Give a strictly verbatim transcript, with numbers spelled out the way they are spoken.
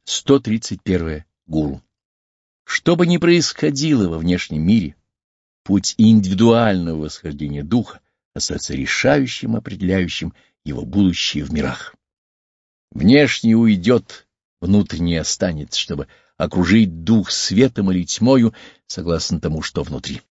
сто тридцать первое. Гуру. Что бы ни происходило во внешнем мире, путь индивидуального восхождения духа остается решающим, определяющим его будущее в мирах. Внешнее уйдет, внутреннее останется, чтобы окружить дух светом или тьмою, согласно тому, что внутри.